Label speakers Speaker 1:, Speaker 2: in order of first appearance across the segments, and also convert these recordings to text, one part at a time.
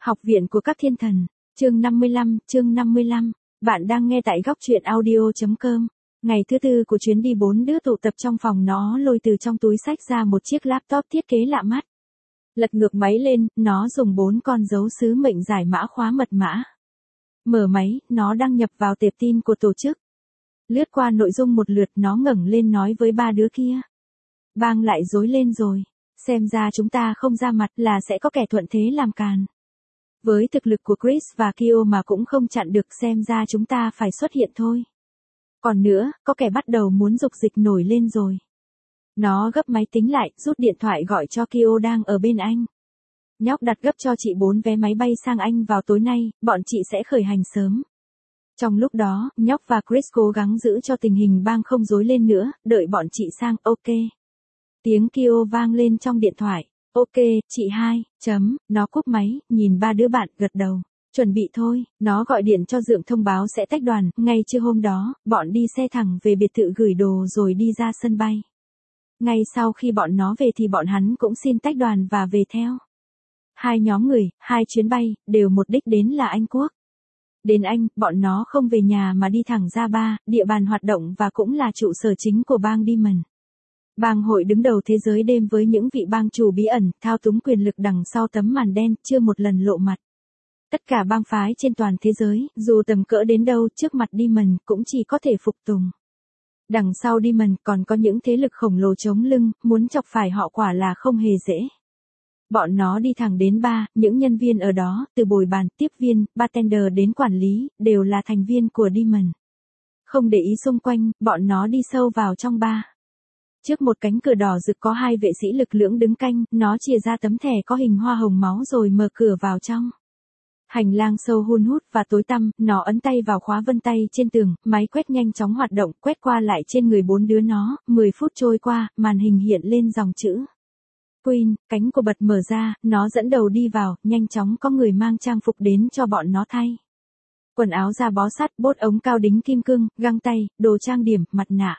Speaker 1: Học viện của các thiên thần, chương 55, bạn đang nghe tại góc truyện audio.com. Ngày thứ tư của chuyến đi 4 đứa tụ tập trong phòng, nó lôi từ trong túi xách ra một chiếc laptop thiết kế lạ mắt. Lật ngược máy lên, nó dùng 4 con dấu sứ mệnh giải mã khóa mật mã. Mở máy, nó đăng nhập vào tệp tin của tổ chức. Lướt qua nội dung một lượt, nó ngẩng lên nói với 3 đứa kia. Bang lại rối lên rồi, xem ra chúng ta không ra mặt là sẽ có kẻ thuận thế làm càn. Với thực lực của Chris và Kyo mà cũng không chặn được, xem ra chúng ta phải xuất hiện thôi. Còn nữa, có kẻ bắt đầu muốn dục dịch nổi lên rồi. Nó gấp máy tính lại, rút điện thoại gọi cho Kyo đang ở bên anh. Nhóc đặt gấp cho chị 4 vé máy bay sang Anh vào tối nay, bọn chị sẽ khởi hành sớm. Trong lúc đó, nhóc và Chris cố gắng giữ cho tình hình bang không rối lên nữa, đợi bọn chị sang, ok. Tiếng Kyo vang lên trong điện thoại. Ok, chị hai, nó cúp máy, nhìn 3 đứa bạn, gật đầu. Chuẩn bị thôi, nó gọi điện cho Dượng thông báo sẽ tách đoàn, ngay trưa hôm đó, bọn đi xe thẳng về biệt thự gửi đồ rồi đi ra sân bay. Ngay sau khi bọn nó về thì bọn hắn cũng xin tách đoàn và về theo. 2 nhóm người, 2 chuyến bay, đều một đích đến là Anh Quốc. Đến Anh, bọn nó không về nhà mà đi thẳng ra bar, địa bàn hoạt động và cũng là trụ sở chính của bang Demon. Bang hội đứng đầu thế giới đêm với những vị bang chủ bí ẩn, thao túng quyền lực đằng sau tấm màn đen, chưa một lần lộ mặt. Tất cả bang phái trên toàn thế giới, dù tầm cỡ đến đâu, trước mặt Demon cũng chỉ có thể phục tùng. Đằng sau Demon còn có những thế lực khổng lồ chống lưng, muốn chọc phải họ quả là không hề dễ. Bọn nó đi thẳng đến bar, những nhân viên ở đó, từ bồi bàn, tiếp viên, bartender đến quản lý, đều là thành viên của Demon. Không để ý xung quanh, bọn nó đi sâu vào trong bar. Trước một cánh cửa đỏ rực có 2 vệ sĩ lực lưỡng đứng canh, nó chìa ra tấm thẻ có hình hoa hồng máu rồi mở cửa vào trong. Hành lang sâu hun hút và tối tăm, nó ấn tay vào khóa vân tay trên tường, máy quét nhanh chóng hoạt động, quét qua lại trên người 4 đứa nó, 10 phút trôi qua, màn hình hiện lên dòng chữ. Queen, cánh của bật mở ra, nó dẫn đầu đi vào, nhanh chóng có người mang trang phục đến cho bọn nó thay. Quần áo da bó sắt, bốt ống cao đính kim cương, găng tay, đồ trang điểm, mặt nạ.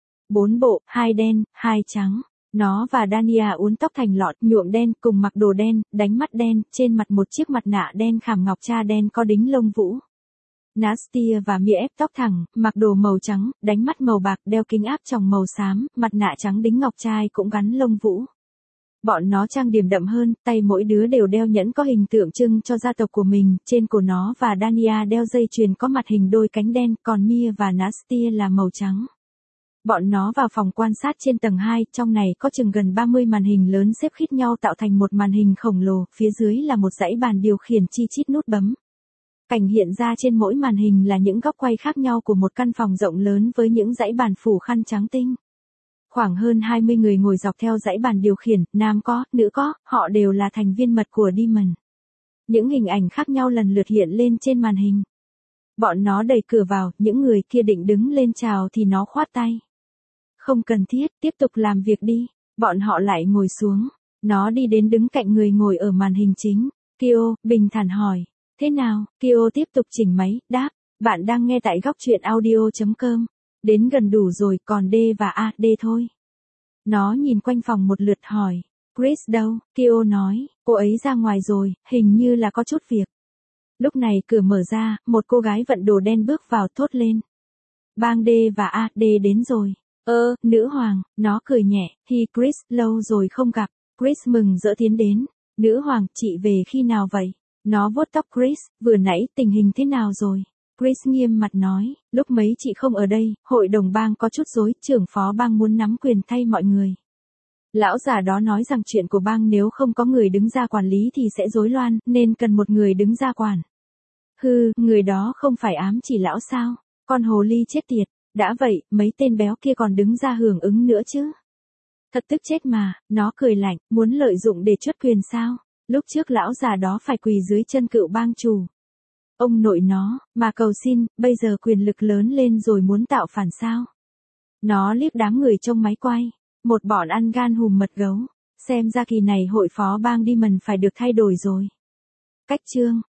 Speaker 1: 4 bộ, 2 đen, 2 trắng. Nó và Dania uốn tóc thành lọt, nhuộm đen, cùng mặc đồ đen, đánh mắt đen, trên mặt một chiếc mặt nạ đen khảm ngọc tra đen có đính lông vũ. Nastia và Mia ép tóc thẳng, mặc đồ màu trắng, đánh mắt màu bạc, đeo kính áp tròng màu xám, mặt nạ trắng đính ngọc trai cũng gắn lông vũ. Bọn nó trang điểm đậm hơn, tay mỗi đứa đều đeo nhẫn có hình tượng trưng cho gia tộc của mình, trên cổ nó và Dania đeo dây chuyền có mặt hình đôi cánh đen, còn Mia và Nastia là màu trắng. Bọn nó vào phòng quan sát trên tầng 2, trong này có chừng gần 30 màn hình lớn xếp khít nhau tạo thành một màn hình khổng lồ, phía dưới là một dãy bàn điều khiển chi chít nút bấm. Cảnh hiện ra trên mỗi màn hình là những góc quay khác nhau của một căn phòng rộng lớn với những dãy bàn phủ khăn trắng tinh. Khoảng hơn 20 người ngồi dọc theo dãy bàn điều khiển, nam có, nữ có, họ đều là thành viên mật của Demon. Những hình ảnh khác nhau lần lượt hiện lên trên màn hình. Bọn nó đẩy cửa vào, những người kia định đứng lên chào thì nó khoát tay. Không cần thiết, tiếp tục làm việc đi. Bọn họ lại ngồi xuống. Nó đi đến đứng cạnh người ngồi ở màn hình chính. Kyo, bình thản hỏi. Thế nào? Kyo tiếp tục chỉnh máy, đáp. Bạn đang nghe tại góc truyện audio.com. Đến gần đủ rồi, còn D và A, D thôi. Nó nhìn quanh phòng một lượt hỏi. Chris đâu? Kyo nói. Cô ấy ra ngoài rồi, hình như là có chút việc. Lúc này cửa mở ra, một cô gái vận đồ đen bước vào thốt lên. Bang D và A, D đến rồi. Nữ hoàng, nó cười nhẹ, Chris, lâu rồi không gặp. Chris mừng rỡ tiến đến. Nữ hoàng, chị về khi nào vậy? Nó vuốt tóc Chris, vừa nãy tình hình thế nào rồi? Chris nghiêm mặt nói, lúc mấy chị không ở đây, hội đồng bang có chút rối, trưởng phó bang muốn nắm quyền thay mọi người. Lão già đó nói rằng chuyện của bang nếu không có người đứng ra quản lý thì sẽ rối loạn, nên cần một người đứng ra quản. Người đó không phải ám chỉ lão sao? Con hồ ly chết tiệt. Đã vậy, mấy tên béo kia còn đứng ra hưởng ứng nữa chứ. Thật tức chết mà, nó cười lạnh, muốn lợi dụng để truất quyền sao? Lúc trước lão già đó phải quỳ dưới chân cựu bang chủ. Ông nội nó, mà cầu xin, bây giờ quyền lực lớn lên rồi muốn tạo phản sao? Nó liếc đám người trong máy quay. Một bọn ăn gan hùm mật gấu. Xem ra kỳ này hội phó bang Demon phải được thay đổi rồi. Cách chương.